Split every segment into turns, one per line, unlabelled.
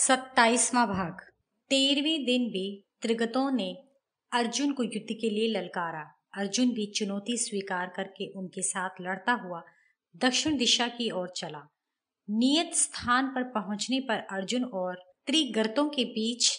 27वां भाग। 13वें दिन भी त्रिगतों ने अर्जुन को युद्ध के लिए ललकारा। अर्जुन भी चुनौती स्वीकार करके उनके साथ लड़ता हुआ दक्षिण दिशा की ओर चला। नियत स्थान पर पहुंचने पर अर्जुन और त्रिगर्तों के बीच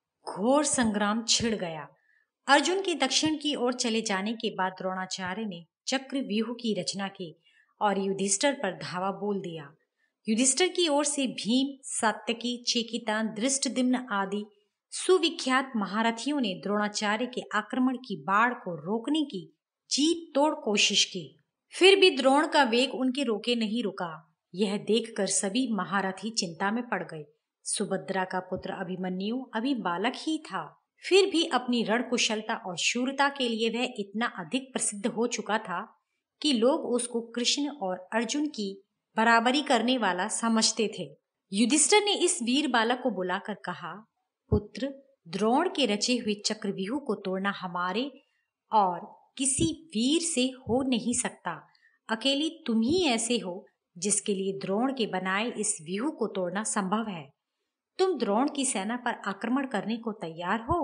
घोर संग्राम छिड़ गया। अर्जुन के दक्षिण की ओर चले जाने के बाद द्रोणाचार्य ने चक्रव्यूह की रचना की और युधिष्ठिर पर धावा बोल दिया। युधिष्ठिर की ओर से भीम, सात्यकी, चेकितान, धृष्टद्युम्न आदि सुविख्यात महारथियों ने द्रोणाचार्य के आक्रमण की बाढ़ को रोकने की जीत तोड़ कोशिश की। फिर भी द्रोण का वेग उनके रोके नहीं रुका। यह देखकर सभी महारथी चिंता में पड़ गए। सुभद्रा का पुत्र अभिमन्यु अभी बालक ही था, फिर भी अपनी रण कुशलता और शूरता के लिए वह इतना अधिक प्रसिद्ध हो चुका था कि लोग उसको कृष्ण और अर्जुन की बराबरी करने वाला समझते थे। युधिष्ठिर ने इस वीर बालक को बुलाकर कहा, पुत्र, द्रोण के रचे हुए चक्रव्यूह को तोड़ना हमारे और किसी वीर से हो नहीं सकता। अकेली तुम ही ऐसे हो जिसके लिए द्रोण के बनाए इस व्यूह को तोड़ना संभव है। तुम द्रोण की सेना पर आक्रमण करने को तैयार हो?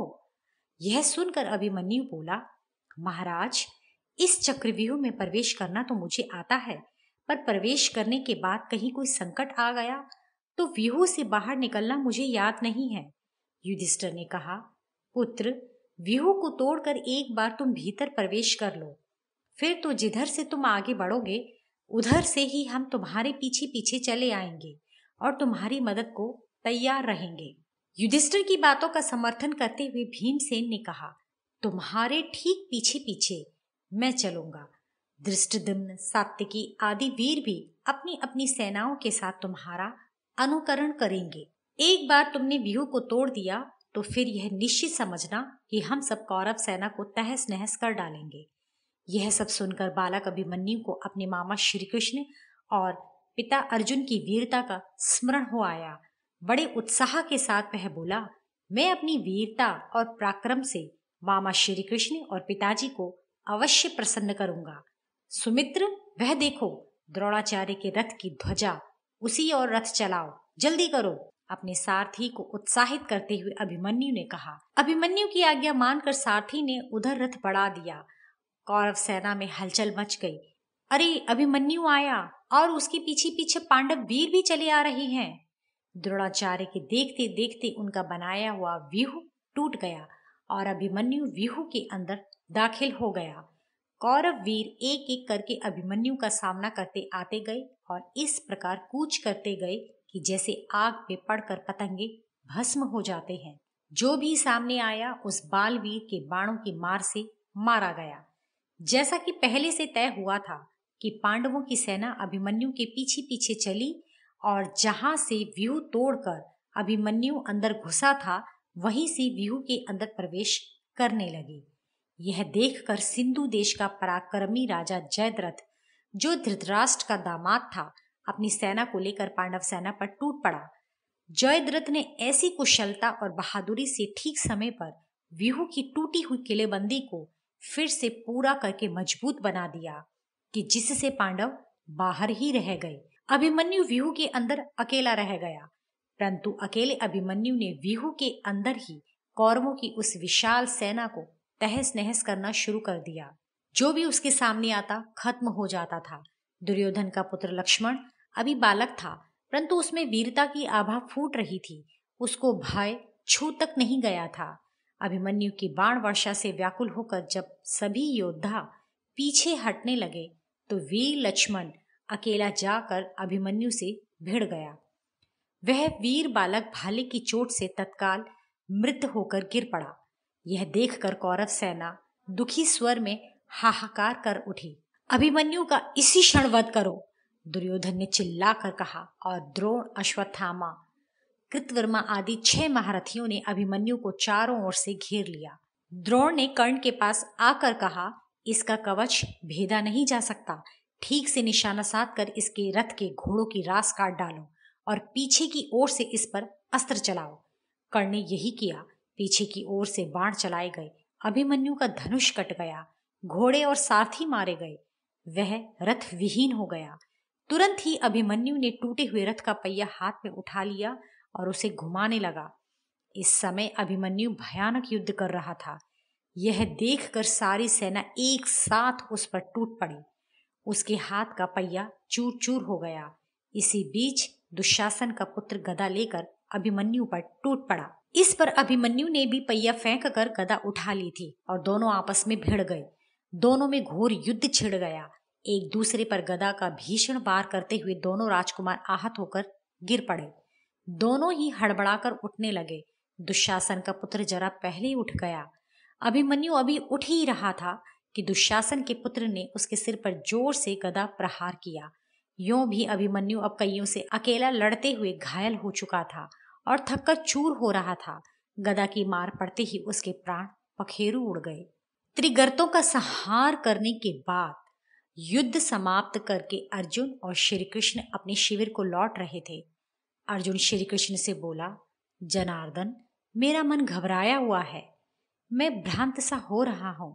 यह सुनकर अभिमन्यु बोला, महाराज, इस चक्रव्यूह में प्रवेश करना तो मुझे आता है, पर प्रवेश करने के बाद कहीं कोई संकट आ गया तो व्यूह से बाहर निकलना मुझे याद नहीं है। युधिष्ठिर ने कहा, पुत्र, व्यूह को तोड़कर एक बार तुम भीतर प्रवेश कर लो, फिर तो जिधर से तुम आगे बढ़ोगे उधर से ही हम तुम्हारे पीछे पीछे चले आएंगे और तुम्हारी मदद को तैयार रहेंगे। युधिष्ठिर की बातों का समर्थन करते हुए भीमसेन ने कहा, तुम्हारे ठीक पीछे पीछे मैं चलूंगा। धृष्टद्युम्न, सात्यकी आदि वीर भी अपनी अपनी सेनाओं के साथ तुम्हारा अनुकरण करेंगे। एक बार तुमने व्यूह को तोड़ दिया तो फिर यह निश्चित समझना कि हम सब कौरव सेना को तहस नहस कर डालेंगे। यह सब सुनकर बालक अभिमन्यु को अपने मामा श्री कृष्ण और पिता अर्जुन की वीरता का स्मरण हो आया। बड़े उत्साह के साथ वह बोला, मैं अपनी वीरता और पराक्रम से मामा श्री कृष्ण और पिताजी को अवश्य प्रसन्न करूंगा। सुमित्र, वह देखो, द्रोणाचार्य के रथ की ध्वजा, उसी और रथ चलाओ, जल्दी करो। अपने सारथी को उत्साहित करते हुए अभिमन्यु ने कहा। अभिमन्यु की आज्ञा मानकर सारथी ने उधर रथ बढ़ा दिया। कौरव सेना में हलचल मच गई। अरे, अभिमन्यु आया और उसके पीछे पीछे पांडव वीर भी चले आ रहे हैं। द्रोणाचार्य के देखते देखते उनका बनाया हुआ व्यूह टूट गया और अभिमन्यु व्यूह के अंदर दाखिल हो गया। कौरव वीर एक एक करके अभिमन्यु का सामना करते आते गए और इस प्रकार कूच करते गए कि जैसे आग पे पड़कर पतंगे भस्म हो जाते हैं। जो भी सामने आया उस बालवीर के बाणों की मार से मारा गया। जैसा कि पहले से तय हुआ था कि पांडवों की सेना अभिमन्यु के पीछे पीछे चली और जहां से व्यूह तोड़कर अभिमन्यु अंदर घुसा था वहीं से व्यूह के अंदर प्रवेश करने लगी। यह देखकर सिंधु देश का पराक्रमी राजा जयद्रथ, जो धृतराष्ट्र का दामाद था, अपनी सेना को लेकर पांडव सेना पर टूट पड़ा। जयद्रथ ने ऐसी कुशलता और बहादुरी से ठीक समय पर व्यूह की टूटी हुई किलेबंदी को फिर से पूरा करके मजबूत बना दिया कि जिससे पांडव बाहर ही रह गए। अभिमन्यु व्यूह के अंदर अकेला रह गया, परंतु अकेले अभिमन्यु ने व्यूह के अंदर ही कौरवों की उस विशाल सेना को तहस नहस करना शुरू कर दिया। जो भी उसके सामने आता खत्म हो जाता था। दुर्योधन का पुत्र लक्ष्मण अभी बालक था, परंतु उसमें वीरता की आभा फूट रही थी। उसको भय छू तक नहीं गया था। अभिमन्यु की बाण वर्षा से व्याकुल होकर जब सभी योद्धा पीछे हटने लगे तो वीर लक्ष्मण अकेला जाकर अभिमन्यु से भिड़ गया। वह वीर बालक भाले की चोट से तत्काल मृत होकर गिर पड़ा। यह देखकर कौरव सेना दुखी स्वर में हाहाकार कर उठी। अभिमन्यु का इसी क्षण वध करो, दुर्योधन ने चिल्लाकर कहा और द्रोण, अश्वत्थामा, कृतवर्मा आदि 6 महारथियों ने अभिमन्यु को चारों ओर से घेर लिया। द्रोण ने कर्ण के पास आकर कहा, इसका कवच भेदा नहीं जा सकता, ठीक से निशाना साधकर इसके रथ के घोड़ों की रास काट डालो और पीछे की ओर से इस पर अस्त्र चलाओ। कर्ण ने यही किया। पीछे की ओर से बाण चलाए गए। अभिमन्यु का धनुष कट गया, घोड़े और सारथी मारे गए, वह रथ विहीन हो गया। तुरंत ही अभिमन्यु ने टूटे हुए रथ का पहिया हाथ में उठा लिया और उसे घुमाने लगा। इस समय अभिमन्यु भयानक युद्ध कर रहा था। यह देखकर सारी सेना एक साथ उस पर टूट पड़ी। उसके हाथ का पहिया चूर चूर हो गया। इसी बीच दुशासन का पुत्र गदा लेकर अभिमन्यु पर टूट पड़ा। इस पर अभिमन्यु ने भी पहिया फेंक कर गदा उठा ली थी और दोनों आपस में भिड़ गए। दोनों में घोर युद्ध छिड़ गया। एक दूसरे पर गदा का भीषण वार करते हुए दोनों राजकुमार आहत होकर गिर पड़े। दोनों ही हड़बड़ाकर उठने लगे। दुशासन का पुत्र जरा पहले उठ गया। अभिमन्यु अभी उठ ही रहा था कि दुशासन के पुत्र ने उसके सिर पर जोर से गदा प्रहार किया। यूं भी अभिमन्यु अब कईयों से अकेला लड़ते हुए घायल हो चुका था और थककर चूर हो रहा था। गदा की मार पड़ते ही उसके प्राण पखेरु उड़ गए। त्रिगर्तों का संहार करने के बाद युद्ध समाप्त करके अर्जुन और श्री कृष्ण अपने शिविर को लौट रहे थे। अर्जुन श्री कृष्ण से बोला, जनार्दन, मेरा मन घबराया हुआ है। मैं भ्रांत सा हो रहा हूं।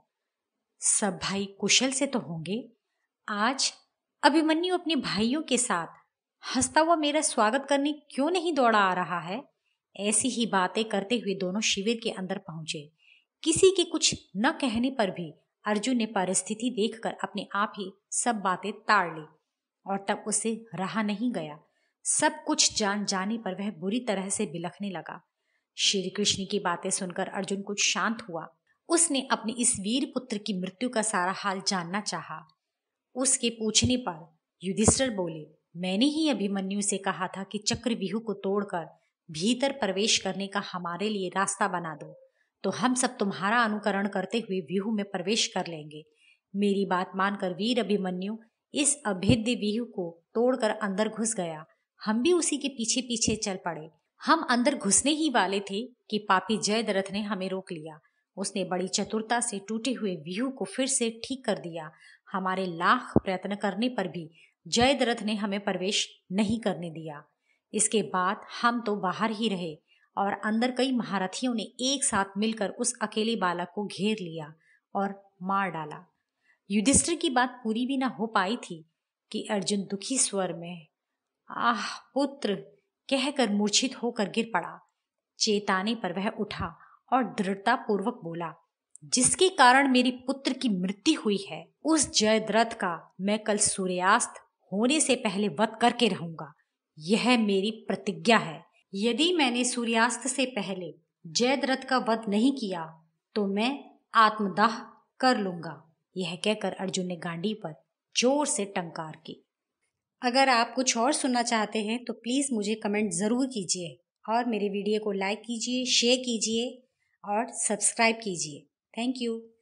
सब भाई कुशल से तो होंगे। आज अभिमन्यु अपने भाइयों के साथ हंसता हुआ मेरा स्वागत करने क्यों नहीं दौड़ा आ रहा है? ऐसी ही बातें करते हुए दोनों शिविर के अंदर पहुंचे। किसी के कुछ न कहने पर भी अर्जुन ने परिस्थिति देखकर अपने आप ही सब बातें ताड़ ली और तब उसे रहा नहीं गया। सब कुछ जान जाने पर वह बुरी तरह से बिलखने लगा। श्री कृष्ण की बातें सुनकर अर्जुन कुछ शांत हुआ। उसने अपने इस वीर पुत्र की मृत्यु का सारा हाल जानना चाहा। उसके पूछने पर युधिष्ठिर बोले, मैंने ही अभिमन्यु से कहा था कि चक्रव्यूह को तोड़कर भीतर प्रवेश करने का हमारे लिए रास्ता बना दो, तो हम सब तुम्हारा अनुकरण करते हुए व्यूह में प्रवेश कर लेंगे। मेरी बात मानकर वीर अभिमन्यु इस अभेद्य व्यूह को तोड़कर अंदर घुस गया। हम भी उसी के पीछे पीछे चल पड़े। हम अंदर घुसने ही वाले थे कि पापी जयद्रथ ने हमें रोक लिया। उसने बड़ी चतुरता से टूटे हुए व्यूह को फिर से ठीक कर दिया। हमारे लाख प्रयत्न करने पर भी जयद्रथ ने हमें प्रवेश नहीं करने दिया। इसके बाद हम तो बाहर ही रहे और अंदर कई महारथियों ने एक साथ मिलकर उस अकेले बालक को घेर लिया और मार डाला। युधिष्ठिर की बात पूरी भी न हो पाई थी कि अर्जुन दुखी स्वर में आह पुत्र कहकर मूर्छित होकर गिर पड़ा। चेताने पर वह उठा और दृढ़ता पूर्वक बोला, जिसके कारण मेरी पुत्र की मृत्यु हुई है, उस जयद्रथ का मैं कल सूर्यास्त होने से पहले वध करके रहूंगा। यह मेरी प्रतिज्ञा है। यदि मैंने सूर्यास्त से पहले जयद्रथ का वध नहीं किया तो मैं आत्मदाह कर लूंगा। यह कहकर अर्जुन ने गांडी पर जोर से टंकार की। अगर आप कुछ और सुनना चाहते हैं तो प्लीज़ मुझे कमेंट ज़रूर कीजिए और मेरे वीडियो को लाइक कीजिए, शेयर कीजिए और सब्सक्राइब कीजिए। Thank you.